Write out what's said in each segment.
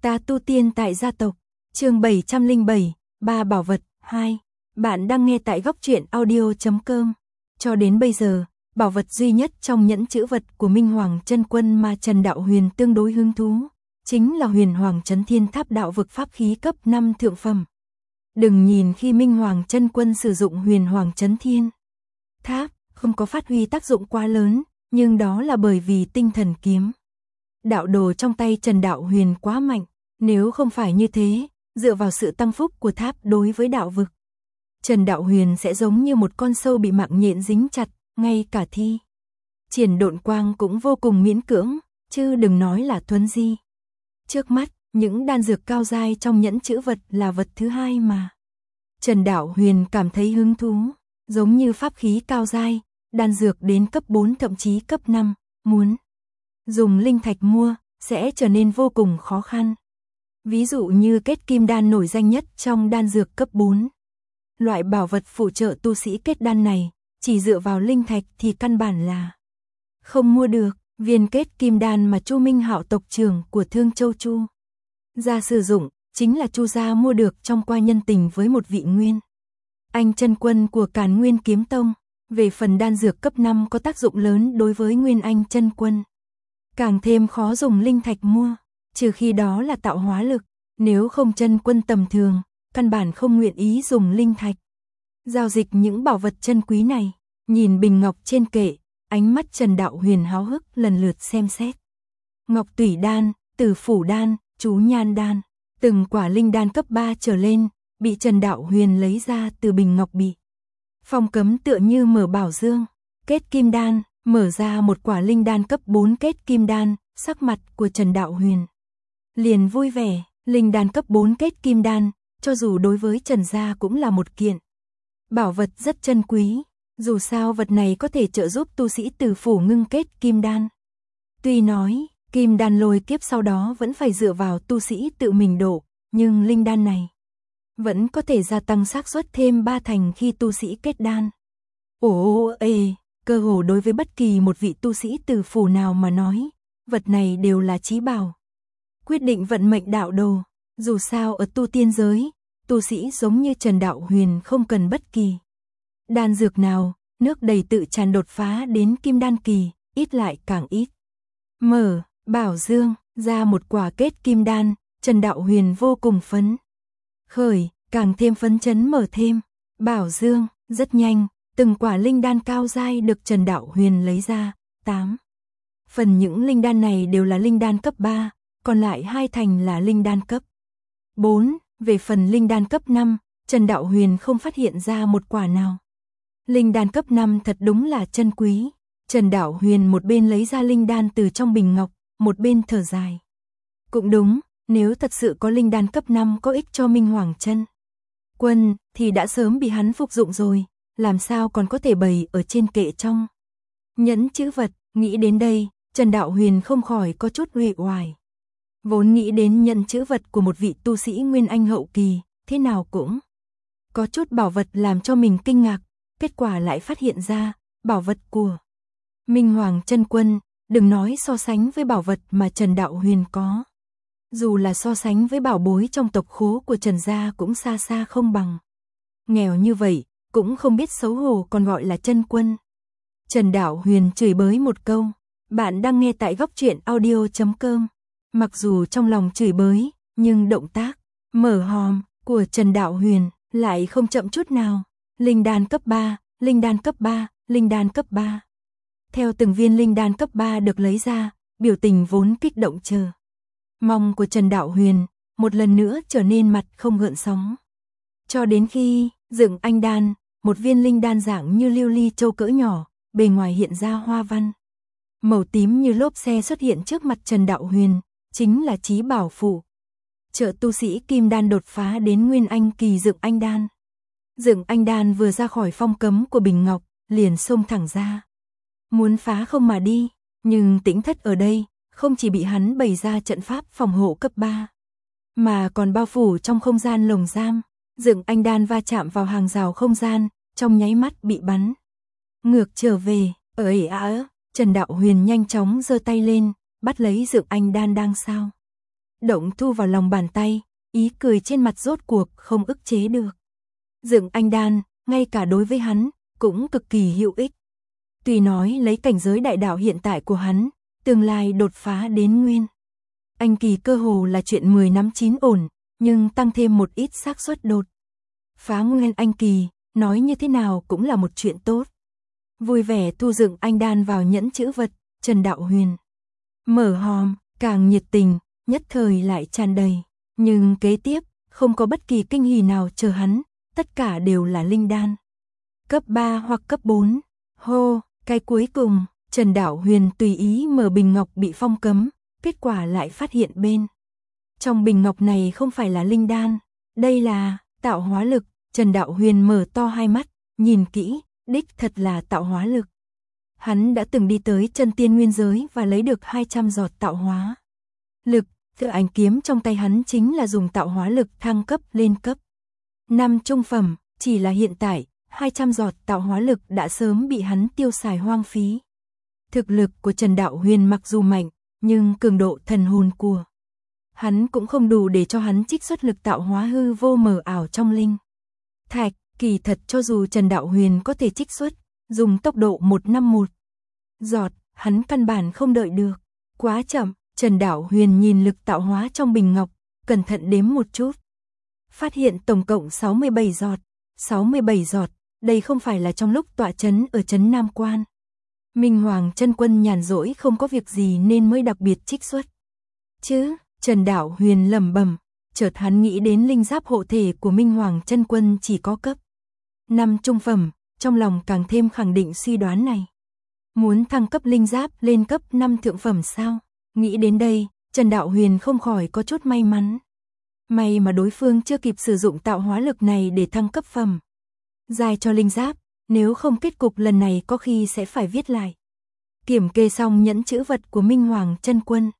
Ta tu tiên tại gia tộc, chương 707, ba bảo vật, 2. Bạn đang nghe tại góc truyện audio.com. Cho đến bây giờ, bảo vật duy nhất trong nhẫn chữ vật của Minh Hoàng Chân Quân mà Trần Đạo Huyền tương đối hứng thú, chính là Huyền Hoàng Chấn Thiên Tháp đạo vực pháp khí cấp 5 thượng phẩm. Đừng nhìn khi Minh Hoàng Chân Quân sử dụng Huyền Hoàng Chấn Thiên Tháp, không có phát huy tác dụng quá lớn, nhưng đó là bởi vì tinh thần kiếm đạo đồ trong tay Trần Đạo Huyền quá mạnh, nếu không phải như thế, dựa vào sự tăng phúc của tháp đối với đạo vực, Trần Đạo Huyền sẽ giống như một con sâu bị mạng nhện dính chặt, ngay cả thi triển độn quang cũng vô cùng miễn cưỡng, chứ đừng nói là thuấn di. Trước mắt, những đan dược cao giai trong nhẫn chữ vật là vật thứ hai mà Trần Đạo Huyền cảm thấy hứng thú, giống như pháp khí cao giai, đan dược đến cấp 4 thậm chí cấp 5, muốn dùng linh thạch mua, sẽ trở nên vô cùng khó khăn. Ví dụ như kết kim đan nổi danh nhất trong đan dược cấp 4. Loại bảo vật phụ trợ tu sĩ kết đan này, chỉ dựa vào linh thạch thì căn bản là không mua được. Viên kết kim đan mà Chu Minh Hạo tộc trưởng của Thương Châu Chu gia sử dụng, chính là Chu gia mua được trong qua nhân tình với một vị Nguyên Anh chân quân của Càn Nguyên Kiếm Tông. Về phần đan dược cấp 5 có tác dụng lớn đối với Nguyên Anh chân quân, càng thêm khó dùng linh thạch mua, trừ khi đó là tạo hóa lực, nếu không chân quân tầm thường, căn bản không nguyện ý dùng linh thạch giao dịch những bảo vật chân quý này. Nhìn bình ngọc trên kệ, ánh mắt Trần Đạo Huyền háo hức lần lượt xem xét. Ngọc tủy đan, tử phủ đan, chú nhan đan, từng quả linh đan cấp 3 trở lên, bị Trần Đạo Huyền lấy ra từ bình ngọc bị phong cấm tựa như mở bảo dương. Kết kim đan, mở ra một quả linh đan cấp 4 kết kim đan, sắc mặt của Trần Đạo Huyền liền vui vẻ. Linh đan cấp 4 kết kim đan, cho dù đối với Trần gia cũng là một kiện bảo vật rất chân quý, dù sao vật này có thể trợ giúp tu sĩ tử phủ ngưng kết kim đan. Tuy nói, kim đan lôi kiếp sau đó vẫn phải dựa vào tu sĩ tự mình độ, nhưng linh đan này vẫn có thể gia tăng xác suất thêm 3 thành khi tu sĩ kết đan. Cơ hồ đối với bất kỳ một vị tu sĩ tử phủ nào mà nói, vật này đều là chí bảo, quyết định vận mệnh đạo đồ. Dù sao ở tu tiên giới, tu sĩ giống như Trần Đạo Huyền không cần bất kỳ đan dược nào, nước đầy tự tràn đột phá đến kim đan kỳ, ít lại càng ít. Mở bảo dương ra một quả kết kim đan, Trần Đạo Huyền vô cùng phấn khởi, càng thêm phấn chấn mở thêm bảo dương. Rất nhanh, từng quả linh đan cao giai được Trần Đạo Huyền lấy ra, 8 phần những linh đan này đều là linh đan cấp 3, còn lại 2 thành là linh đan cấp 4. Về phần linh đan cấp 5, Trần Đạo Huyền không phát hiện ra một quả nào. Linh đan cấp 5 thật đúng là chân quý. Trần Đạo Huyền một bên lấy ra linh đan từ trong bình ngọc, một bên thở dài. Cũng đúng, nếu thật sự có linh đan cấp 5 có ích cho Minh Hoàng Chân Quân, thì đã sớm bị hắn phục dụng rồi, làm sao còn có thể bày ở trên kệ trong nhẫn chữ vật. Nghĩ đến đây, Trần Đạo Huyền không khỏi có chút uể oải. Vốn nghĩ đến nhẫn chữ vật của một vị tu sĩ Nguyên Anh hậu kỳ, thế nào cũng có chút bảo vật làm cho mình kinh ngạc, kết quả lại phát hiện ra, bảo vật của Minh Hoàng Chân Quân, đừng nói so sánh với bảo vật mà Trần Đạo Huyền có, dù là so sánh với bảo bối trong tộc khố của Trần gia cũng xa xa không bằng. Nghèo như vậy, cũng không biết xấu hổ còn gọi là chân quân. Trần Đạo Huyền chửi bới một câu. Bạn đang nghe tại góc truyện audio.com. Mặc dù trong lòng chửi bới, nhưng động tác mở hòm của Trần Đạo Huyền lại không chậm chút nào. Linh đan cấp 3, linh đan cấp 3, linh đan cấp 3. Theo từng viên linh đan cấp 3 được lấy ra, biểu tình vốn kích động chờ mong của Trần Đạo Huyền một lần nữa trở nên mặt không gợn sóng. Cho đến khi dựng anh đan, một viên linh đan dạng như lưu ly châu cỡ nhỏ, bề ngoài hiện ra hoa văn màu tím như lốp xe xuất hiện trước mặt Trần Đạo Huyền, chính là chí bảo phụ trợ tu sĩ kim đan đột phá đến Nguyên Anh kỳ dựng anh đan. Dựng anh đan vừa ra khỏi phong cấm của bình ngọc, liền xông thẳng ra, muốn phá không mà đi, nhưng Tĩnh Thất ở đây không chỉ bị hắn bày ra trận pháp phòng hộ cấp 3, mà còn bao phủ trong không gian lồng giam. Dựng anh đan va chạm vào hàng rào không gian, trong nháy mắt bị bắn ngược trở về. Trần Đạo Huyền nhanh chóng giơ tay lên, bắt lấy dựng anh đan đang sao động thu vào lòng bàn tay, ý cười trên mặt rốt cuộc không ức chế được. Dựng anh đan, ngay cả đối với hắn, cũng cực kỳ hữu ích. Tuy nói lấy cảnh giới đại đạo hiện tại của hắn, tương lai đột phá đến nguyên anh kỳ cơ hồ là chuyện 10 năm 9 ổn, nhưng tăng thêm một ít xác suất đột phá nguyên anh kỳ, nói như thế nào cũng là một chuyện tốt. Vui vẻ thu dựng anh đan vào nhẫn chữ vật, Trần Đạo Huyền mở hòm, càng nhiệt tình, nhất thời lại tràn đầy. Nhưng kế tiếp, không có bất kỳ kinh hỉ nào chờ hắn, tất cả đều là linh đan. Cấp 3 hoặc cấp 4. Hô, cái cuối cùng, Trần Đạo Huyền tùy ý mở bình ngọc bị phong cấm, kết quả lại phát hiện bên trong bình ngọc này không phải là linh đan, đây là tạo hóa lực. Trần Đạo Huyền mở to hai mắt, nhìn kỹ, đích thật là tạo hóa lực. Hắn đã từng đi tới chân tiên nguyên giới và lấy được 200 giọt tạo hóa lực, Tự Ảnh kiếm trong tay hắn chính là dùng tạo hóa lực thăng cấp lên cấp 5 trung phẩm, chỉ là hiện tại, 200 giọt tạo hóa lực đã sớm bị hắn tiêu xài hoang phí. Thực lực của Trần Đạo Huyền mặc dù mạnh, nhưng cường độ thần hồn của hắn cũng không đủ để cho hắn trích xuất lực tạo hóa hư vô mờ ảo trong linh thạch. Kỳ thật cho dù Trần Đạo Huyền có thể trích xuất, dùng tốc độ 1 năm 1 giọt, hắn căn bản không đợi được. Quá chậm, Trần Đạo Huyền nhìn lực tạo hóa trong bình ngọc, cẩn thận đếm một chút. Phát hiện tổng cộng 67 giọt. 67 giọt, đây không phải là trong lúc tọa trấn ở trấn Nam Quan. Minh Hoàng Chân Quân nhàn rỗi không có việc gì nên mới đặc biệt trích xuất. Chứ, Trần Đạo Huyền lẩm bẩm, chợt hắn nghĩ đến linh giáp hộ thể của Minh Hoàng Chân Quân chỉ có cấp 5 trung phẩm, trong lòng càng thêm khẳng định suy đoán này. Muốn thăng cấp linh giáp lên cấp 5 thượng phẩm sao? Nghĩ đến đây, Trần Đạo Huyền không khỏi có chút may mắn. May mà đối phương chưa kịp sử dụng tạo hóa lực này để thăng cấp phẩm giai cho linh giáp, nếu không kết cục lần này có khi sẽ phải viết lại. Kiểm kê xong nhẫn chữ vật của Minh Hoàng Chân Quân,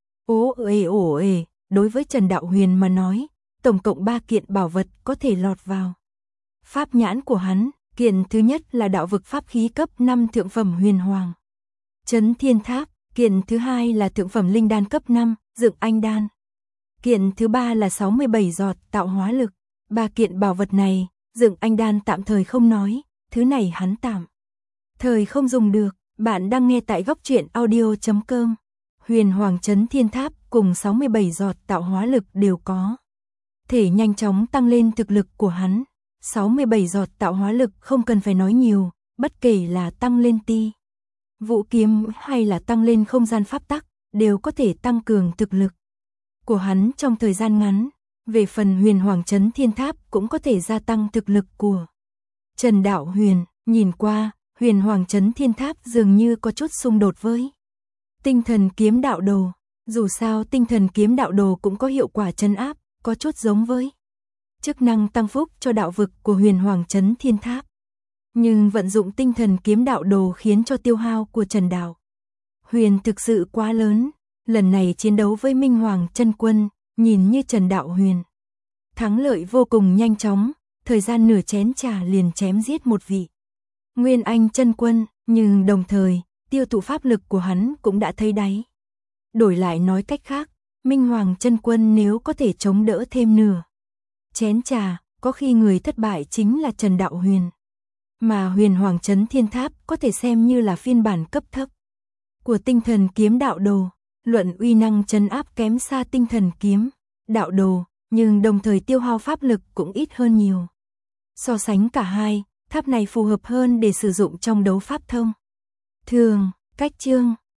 ồ ề, đối với Trần Đạo Huyền mà nói, tổng cộng 3 kiện bảo vật có thể lọt vào pháp nhãn của hắn. Kiện thứ nhất là đạo vực pháp khí cấp 5 thượng phẩm Huyền Hoàng Chấn Thiên Tháp, kiện thứ hai là thượng phẩm linh đan cấp 5, Dựng Anh Đan. Kiện thứ ba là 67 giọt tạo hóa lực. 3 kiện bảo vật này, Dựng Anh Đan tạm thời không nói, thứ này hắn tạm thời không dùng được. Bạn đang nghe tại góc truyện audio.com. Huyền Hoàng Chấn Thiên Tháp cùng 67 giọt tạo hóa lực đều có thể nhanh chóng tăng lên thực lực của hắn. 67 giọt tạo hóa lực không cần phải nói nhiều, bất kể là tăng lên ti vũ kiếm hay là tăng lên không gian pháp tắc, đều có thể tăng cường thực lực của hắn trong thời gian ngắn. Về phần Huyền Hoàng Chấn Thiên Tháp cũng có thể gia tăng thực lực của Trần Đạo Huyền. Nhìn qua, Huyền Hoàng Chấn Thiên Tháp dường như có chút xung đột với Tinh Thần Kiếm Đạo Đồ. Dù sao Tinh Thần Kiếm Đạo Đồ cũng có hiệu quả trấn áp, có chút giống với chức năng tăng phúc cho đạo vực của Huyền Hoàng Chấn Thiên Tháp. Nhưng vận dụng Tinh Thần Kiếm Đạo Đồ khiến cho tiêu hao của Trần Đạo Huyền thực sự quá lớn. Lần này chiến đấu với Minh Hoàng Chân Quân, nhìn như Trần Đạo Huyền thắng lợi vô cùng nhanh chóng, thời gian nửa chén trà liền chém giết một vị Nguyên Anh Chân Quân, nhưng đồng thời, tiêu thụ pháp lực của hắn cũng đã thấy đáy. Đổi lại nói cách khác, Minh Hoàng Chân Quân nếu có thể chống đỡ thêm nửa chén trà, có khi người thất bại chính là Trần Đạo Huyền. Mà Huyền Hoàng Chấn Thiên Tháp có thể xem như là phiên bản cấp thấp của Tinh Thần Kiếm Đạo Đồ. Luận uy năng trấn áp kém xa Tinh Thần Kiếm Đạo Đồ, nhưng đồng thời tiêu hao pháp lực cũng ít hơn nhiều. So sánh cả hai, tháp này phù hợp hơn để sử dụng trong đấu pháp thông thường. Cách chương